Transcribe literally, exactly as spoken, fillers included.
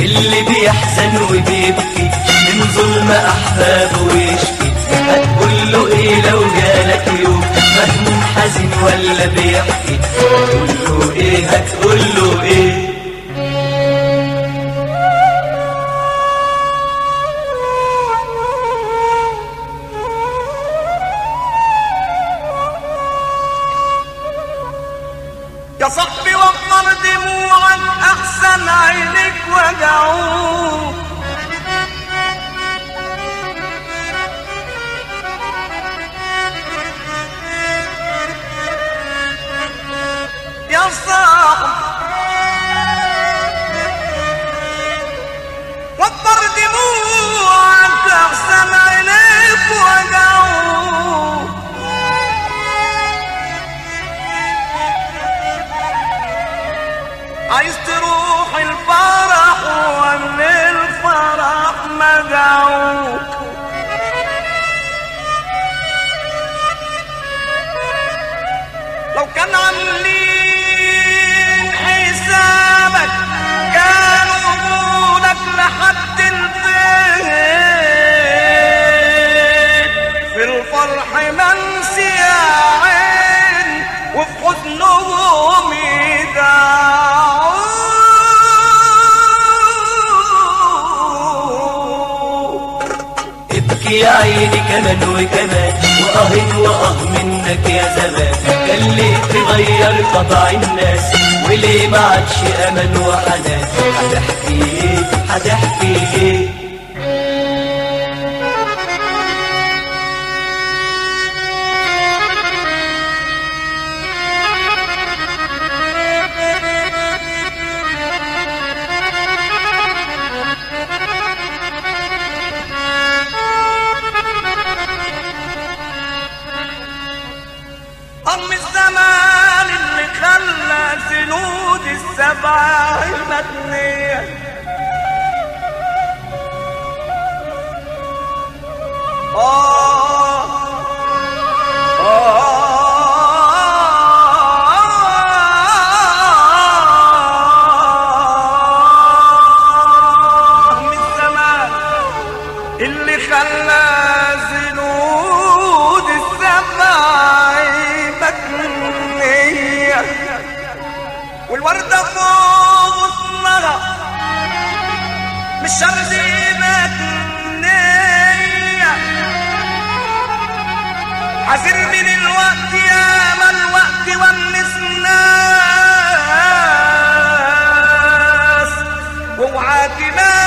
اللي بيحزن وبيبكي من ظلم احبابه ويشكي، هتقول له ايه لو جالك يوم مهموم حزين ولا بيحكي؟ هتقول له ايه هتقول له ايه؟ يا صاحبي وفر دموعك احسن عينك وجعوك، يا صاحبي وفر دموعك احسن عينك وجعوك، عايز تروح الفرح ومن الفرح مدعوك، لو كان عاملين حسابك كان وجودك لحد البيت، في الفرح منسي يا عين وفي حزنهم يدعوك. ابكي يا عيني كمان وكمان، واه واه منك يا زمان، كان ليه تغير طبع الناس وليه ما عادش امان وحنان؟ هتحكي ايه هتحكي ايه؟ أم الزمان اللي خلى سنود السبع المتنية، آه آه أم الزمان اللي خلى سنود السبع متنية، والوردة فوق غصنها مش شرط متنية، حذر من الوقت يا ما الوقت ونس ناس، واوعى تنام